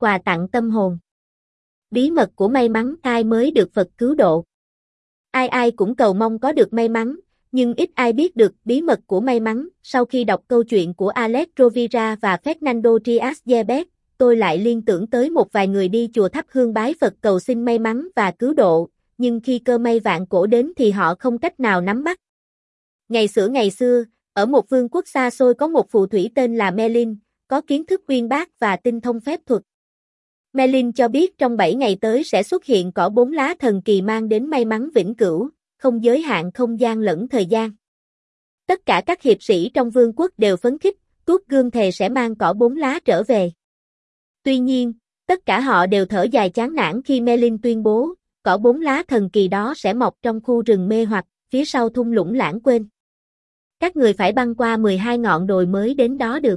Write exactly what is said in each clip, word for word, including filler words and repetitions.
quà tặng tâm hồn. Bí mật của may mắn ai mới được Phật cứu độ. Ai ai cũng cầu mong có được may mắn, nhưng ít ai biết được bí mật của may mắn. Sau khi đọc câu chuyện của Alex Rovira và Fernando Trias-Gebet, tôi lại liên tưởng tới một vài người đi chùa thắp hương bái Phật cầu xin may mắn và cứu độ, nhưng khi cơ may vạn cổ đến thì họ không cách nào nắm bắt. Ngày xưa ngày xưa, ở một vương quốc xa xôi có một phù thủy tên là Merlin, có kiến thức uyên bác và tinh thông phép thuật. Merlin cho biết trong bảy ngày tới sẽ xuất hiện cỏ bốn lá thần kỳ mang đến may mắn vĩnh cửu, không giới hạn không gian lẫn thời gian. Tất cả các hiệp sĩ trong vương quốc đều phấn khích, tuốt gươm thề sẽ mang cỏ bốn lá trở về. Tuy nhiên, tất cả họ đều thở dài chán nản khi Merlin tuyên bố, cỏ bốn lá thần kỳ đó sẽ mọc trong khu rừng mê hoặc, phía sau thung lũng lãng quên. Các người phải băng qua mười hai ngọn đồi mới đến đó được.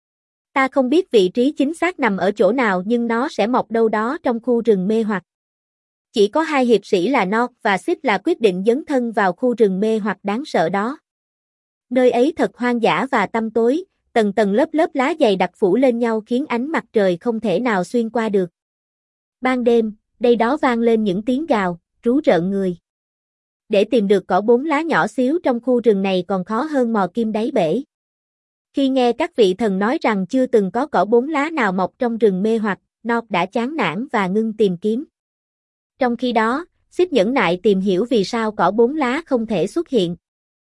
Ta không biết vị trí chính xác nằm ở chỗ nào nhưng nó sẽ mọc đâu đó trong khu rừng mê hoặc. Chỉ có hai hiệp sĩ là Nord và Sid là quyết định dấn thân vào khu rừng mê hoặc đáng sợ đó. Nơi ấy thật hoang dã và tăm tối, tầng tầng lớp lớp lá dày đặc phủ lên nhau khiến ánh mặt trời không thể nào xuyên qua được. Ban đêm, đây đó vang lên những tiếng gào, rú rợn người. Để tìm được cỏ bốn lá nhỏ xíu trong khu rừng này còn khó hơn mò kim đáy bể. Khi nghe các vị thần nói rằng chưa từng có cỏ bốn lá nào mọc trong rừng mê hoặc, Nord đã chán nản và ngưng tìm kiếm. Trong khi đó, Sid nhẫn nại tìm hiểu vì sao cỏ bốn lá không thể xuất hiện.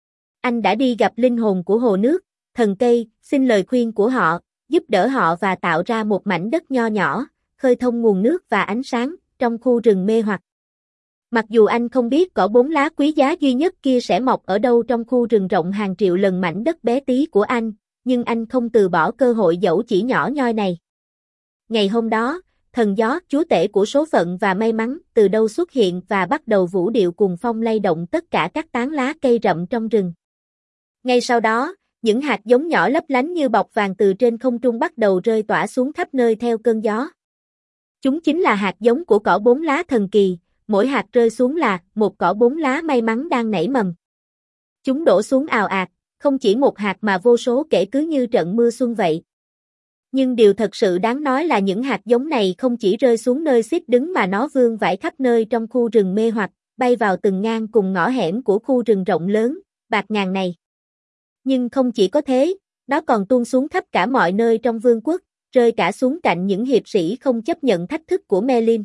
Anh đã đi gặp linh hồn của hồ nước, thần cây, xin lời khuyên của họ, giúp đỡ họ và tạo ra một mảnh đất nho nhỏ, khơi thông nguồn nước và ánh sáng trong khu rừng mê hoặc. Mặc dù anh không biết cỏ bốn lá quý giá duy nhất kia sẽ mọc ở đâu trong khu rừng rộng hàng triệu lần mảnh đất bé tí của anh, nhưng anh không từ bỏ cơ hội dẫu chỉ nhỏ nhoi này. Ngày hôm đó, thần gió, chúa tể của số phận và may mắn, từ đâu xuất hiện và bắt đầu vũ điệu cuồng phong lay động tất cả các tán lá cây rậm trong rừng. Ngay sau đó, những hạt giống nhỏ lấp lánh như bọc vàng từ trên không trung bắt đầu rơi tỏa xuống khắp nơi theo cơn gió. Chúng chính là hạt giống của cỏ bốn lá thần kỳ, mỗi hạt rơi xuống là một cỏ bốn lá may mắn đang nảy mầm. Chúng đổ xuống ào ạt, không chỉ một hạt mà vô số kể cứ như trận mưa xuân vậy. Nhưng điều thật sự đáng nói là những hạt giống này không chỉ rơi xuống nơi Sid đứng mà nó vương vãi khắp nơi trong khu rừng mê hoặc, bay vào từng ngang cùng ngõ hẻm của khu rừng rộng lớn, bạt ngàn này. Nhưng không chỉ có thế, nó còn tuôn xuống khắp cả mọi nơi trong vương quốc, rơi cả xuống cạnh những hiệp sĩ không chấp nhận thách thức của Merlin.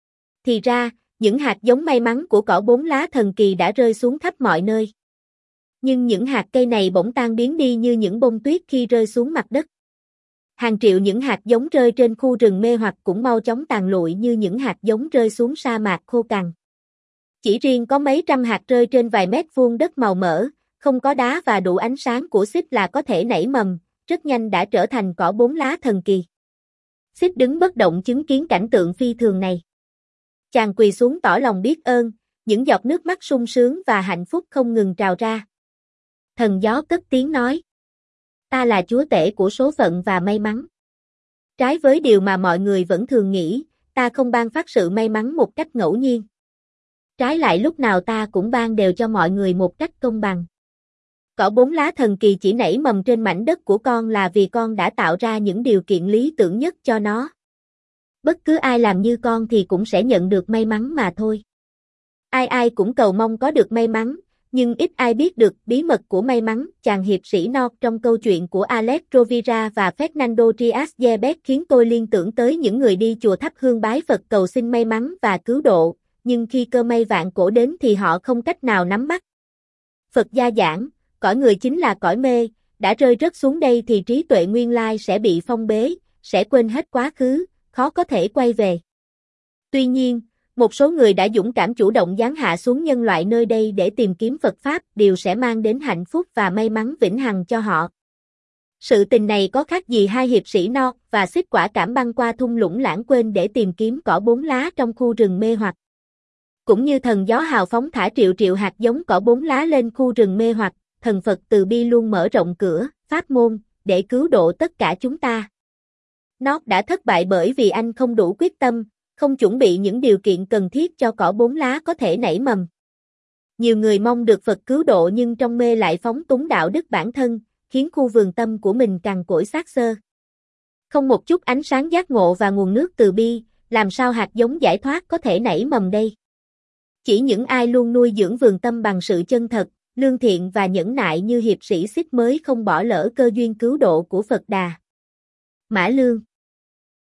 Thì ra, những hạt giống may mắn của cỏ bốn lá thần kỳ đã rơi xuống khắp mọi nơi. Nhưng những hạt cây này bỗng tan biến đi như những bông tuyết khi rơi xuống mặt đất. Hàng triệu những hạt giống rơi trên khu rừng mê hoặc cũng mau chóng tàn lụi như những hạt giống rơi xuống sa mạc khô cằn. Chỉ riêng có mấy trăm hạt rơi trên vài mét vuông đất màu mỡ, không có đá và đủ ánh sáng của Sid là có thể nảy mầm, rất nhanh đã trở thành cỏ bốn lá thần kỳ. Sid đứng bất động chứng kiến cảnh tượng phi thường này. Chàng quỳ xuống tỏ lòng biết ơn, những giọt nước mắt sung sướng và hạnh phúc không ngừng trào ra. Thần gió cất tiếng nói: Ta là chúa tể của số phận và may mắn. Trái với điều mà mọi người vẫn thường nghĩ, ta không ban phát sự may mắn một cách ngẫu nhiên. Trái lại lúc nào ta cũng ban đều cho mọi người một cách công bằng. Cỏ bốn lá thần kỳ chỉ nảy mầm trên mảnh đất của con là vì con đã tạo ra những điều kiện lý tưởng nhất cho nó. Bất cứ ai làm như con thì cũng sẽ nhận được may mắn mà thôi. Ai ai cũng cầu mong có được may mắn, nhưng ít ai biết được bí mật của may mắn. Chàng hiệp sĩ Nord trong câu chuyện của Alex Rovira và Fernando Trias-Gebet khiến tôi liên tưởng tới những người đi chùa thắp hương bái Phật cầu xin may mắn và cứu độ, nhưng khi cơ may vạn cổ đến thì họ không cách nào nắm bắt. Phật gia giảng, cõi người chính là cõi mê, đã rơi rớt xuống đây thì trí tuệ nguyên lai sẽ bị phong bế, sẽ quên hết quá khứ, khó có thể quay về. Tuy nhiên, một số người đã dũng cảm chủ động giáng hạ xuống nhân loại nơi đây để tìm kiếm Phật Pháp, điều sẽ mang đến hạnh phúc và may mắn vĩnh hằng cho họ. Sự tình này có khác gì hai hiệp sĩ Nord và Sid quả cảm băng qua thung lũng lãng quên để tìm kiếm cỏ bốn lá trong khu rừng mê hoặc. Cũng như thần gió hào phóng thả triệu triệu hạt giống cỏ bốn lá lên khu rừng mê hoặc, thần Phật từ bi luôn mở rộng cửa, pháp môn, để cứu độ tất cả chúng ta. Nord đã thất bại bởi vì anh không đủ quyết tâm, không chuẩn bị những điều kiện cần thiết cho cỏ bốn lá có thể nảy mầm. Nhiều người mong được Phật cứu độ nhưng trong mê lại phóng túng đạo đức bản thân, khiến khu vườn tâm của mình cằn cỗi xác xơ. Không một chút ánh sáng giác ngộ và nguồn nước từ bi, làm sao hạt giống giải thoát có thể nảy mầm đây? Chỉ những ai luôn nuôi dưỡng vườn tâm bằng sự chân thật, lương thiện và nhẫn nại như hiệp sĩ Xích mới không bỏ lỡ cơ duyên cứu độ của Phật Đà. Mã Lương